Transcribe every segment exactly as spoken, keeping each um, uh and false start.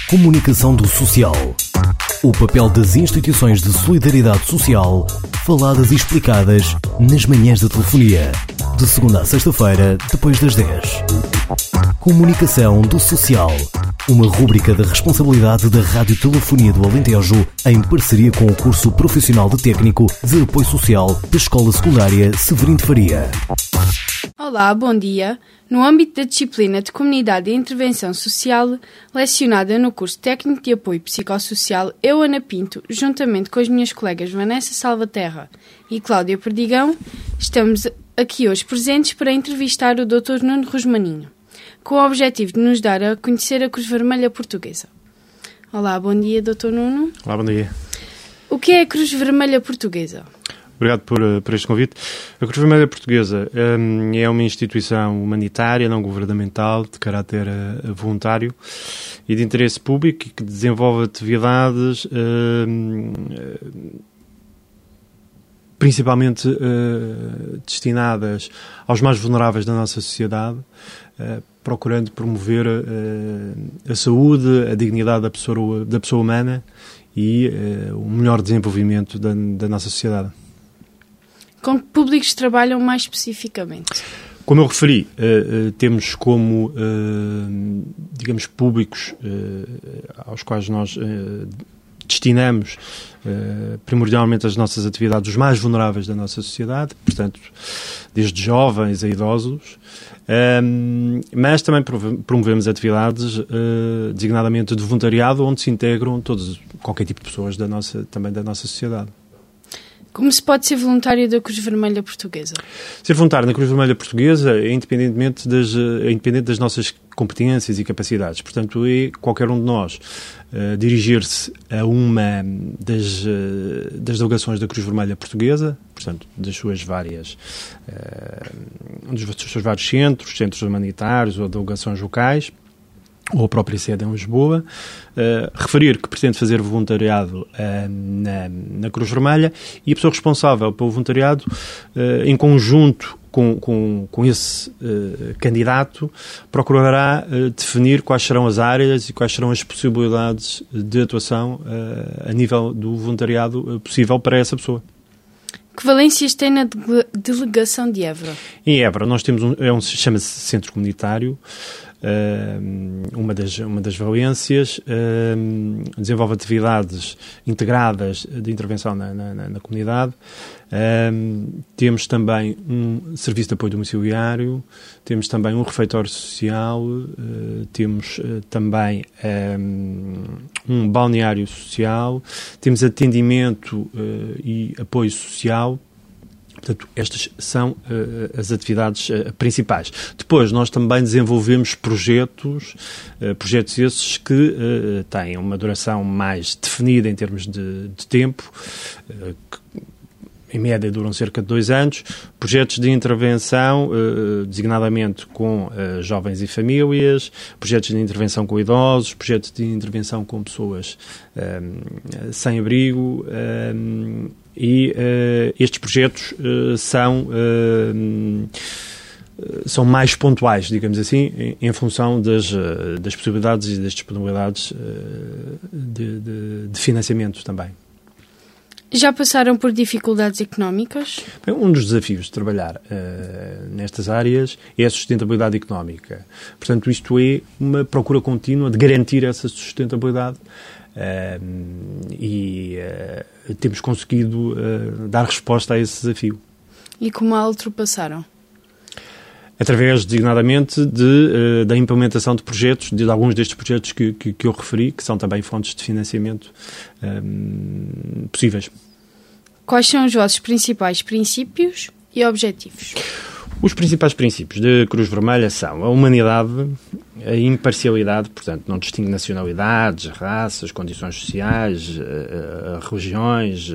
Comunicação do social. O papel das instituições de solidariedade social, faladas e explicadas nas manhãs da telefonia. De segunda a sexta-feira, depois das dez. Comunicação do social. Uma rúbrica da responsabilidade da Radiotelefonia do Alentejo, em parceria com o curso profissional de técnico de apoio social da Escola Secundária Severino de Faria. Olá, bom dia. No âmbito da disciplina de Comunidade e Intervenção Social, lecionada no curso Técnico de Apoio Psicossocial, eu, Ana Pinto, juntamente com as minhas colegas Vanessa Salvaterra e Cláudia Perdigão, estamos aqui hoje presentes para entrevistar o doutor Nuno Rosmaninho, com o objetivo de nos dar a conhecer a Cruz Vermelha Portuguesa. Olá, bom dia, doutor Nuno. Olá, bom dia. O que é a Cruz Vermelha Portuguesa? Obrigado por, por este convite. A Cruz Vermelha Portuguesa um, é uma instituição humanitária, não governamental, de caráter uh, voluntário e de interesse público e que desenvolve atividades um, uh, principalmente uh, destinadas aos mais vulneráveis da nossa sociedade, uh, procurando promover uh, a saúde, a dignidade da pessoa, da pessoa humana e uh, o melhor desenvolvimento da, da nossa sociedade. Com que públicos trabalham mais especificamente? Como eu referi, uh, uh, temos como, uh, digamos, públicos uh, aos quais nós uh, destinamos uh, primordialmente as nossas atividades os mais vulneráveis da nossa sociedade, portanto, desde jovens a idosos, um, mas também promovemos atividades uh, designadamente de voluntariado, onde se integram todos, qualquer tipo de pessoas da nossa, também da nossa sociedade. Como se pode ser voluntário da Cruz Vermelha Portuguesa? Ser voluntário na Cruz Vermelha Portuguesa é independentemente das, é independente das nossas competências e capacidades. Portanto, é qualquer um de nós uh, dirigir-se a uma das, uh, das delegações da Cruz Vermelha Portuguesa, portanto, das suas várias, uh, dos seus vários centros, centros humanitários ou delegações locais, ou a própria sede em Lisboa, uh, referir que pretende fazer voluntariado uh, na, na Cruz Vermelha e a pessoa responsável pelo voluntariado, uh, em conjunto com, com, com esse uh, candidato, procurará uh, definir quais serão as áreas e quais serão as possibilidades de atuação uh, a nível do voluntariado uh, possível para essa pessoa. Que valências tem na dele- delegação de Évora? Em Évora nós temos um, é um chama-se Centro Comunitário. Uh, uma, das, uma das valências uh, desenvolve atividades integradas de intervenção na, na, na comunidade. Uh, temos também um serviço de apoio domiciliário, temos também um refeitório social, uh, temos uh, também um, um balneário social, temos atendimento uh, e apoio social. Portanto, estas são uh, as atividades uh, principais. Depois, nós também desenvolvemos projetos, uh, projetos esses que uh, têm uma duração mais definida em termos de, de tempo, uh, que em média duram cerca de dois anos, projetos de intervenção, uh, designadamente com uh, jovens e famílias, projetos de intervenção com idosos, projetos de intervenção com pessoas um, sem abrigo, um, e uh, estes projetos uh, são, uh, são mais pontuais, digamos assim, em, em função das, uh, das possibilidades e das disponibilidades uh, de, de, de financiamento também. Já passaram por dificuldades económicas? Bem, um dos desafios de trabalhar uh, nestas áreas é a sustentabilidade económica. Portanto, isto é uma procura contínua de garantir essa sustentabilidade. Uh, e uh, temos conseguido uh, dar resposta a esse desafio. E como a ultrapassaram? Através, designadamente, de, uh, da implementação de projetos, de alguns destes projetos que, que, que eu referi, que são também fontes de financiamento um, possíveis. Quais são os vossos principais princípios e objetivos? Os principais princípios da Cruz Vermelha são a humanidade, a imparcialidade, portanto, não distingue nacionalidades, raças, condições sociais, religiões,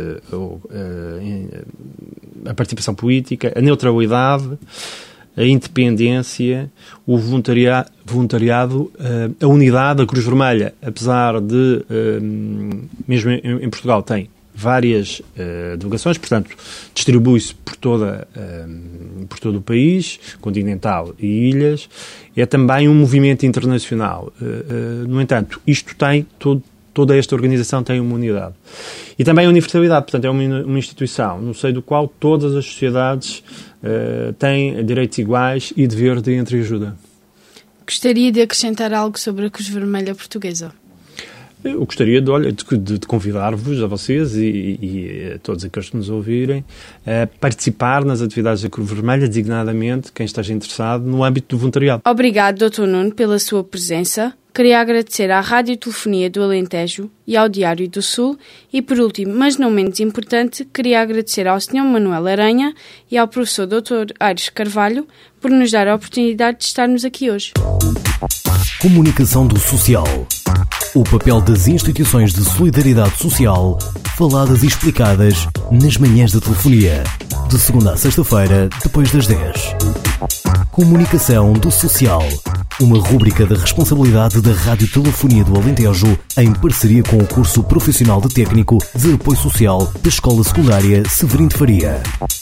a participação política, a neutralidade, a independência, o voluntariado, voluntariado, a unidade. A Cruz Vermelha, apesar de, mesmo em Portugal, tem várias uh, delegações, portanto, distribui-se por, toda, uh, por todo o país, continental e ilhas. É também um movimento internacional. Uh, uh, no entanto, isto tem, todo, toda esta organização tem uma unidade. E também a universalidade, portanto, é uma, uma instituição no seio do qual todas as sociedades uh, têm direitos iguais e dever de entreajuda. Gostaria de acrescentar algo sobre a Cruz Vermelha Portuguesa? Eu gostaria de, olha, de, de convidar-vos, a vocês e, e a todos aqueles que nos ouvirem, a participar nas atividades da Cruz Vermelha, designadamente quem esteja interessado no âmbito do voluntariado. Obrigado, doutor Nuno, pela sua presença. Queria agradecer à Radiotelefonia do Alentejo e ao Diário do Sul e, por último, mas não menos importante, queria agradecer ao senhor Manuel Aranha e ao professor doutor Aires Carvalho por nos dar a oportunidade de estarmos aqui hoje. Comunicação do social. O papel das instituições de solidariedade social, faladas e explicadas nas manhãs da telefonia. De segunda a sexta-feira, depois das dez. Comunicação do social. Uma rúbrica da responsabilidade da Radiotelefonia do Alentejo em parceria com o curso profissional de técnico de apoio social da Escola Secundária Severino de Faria.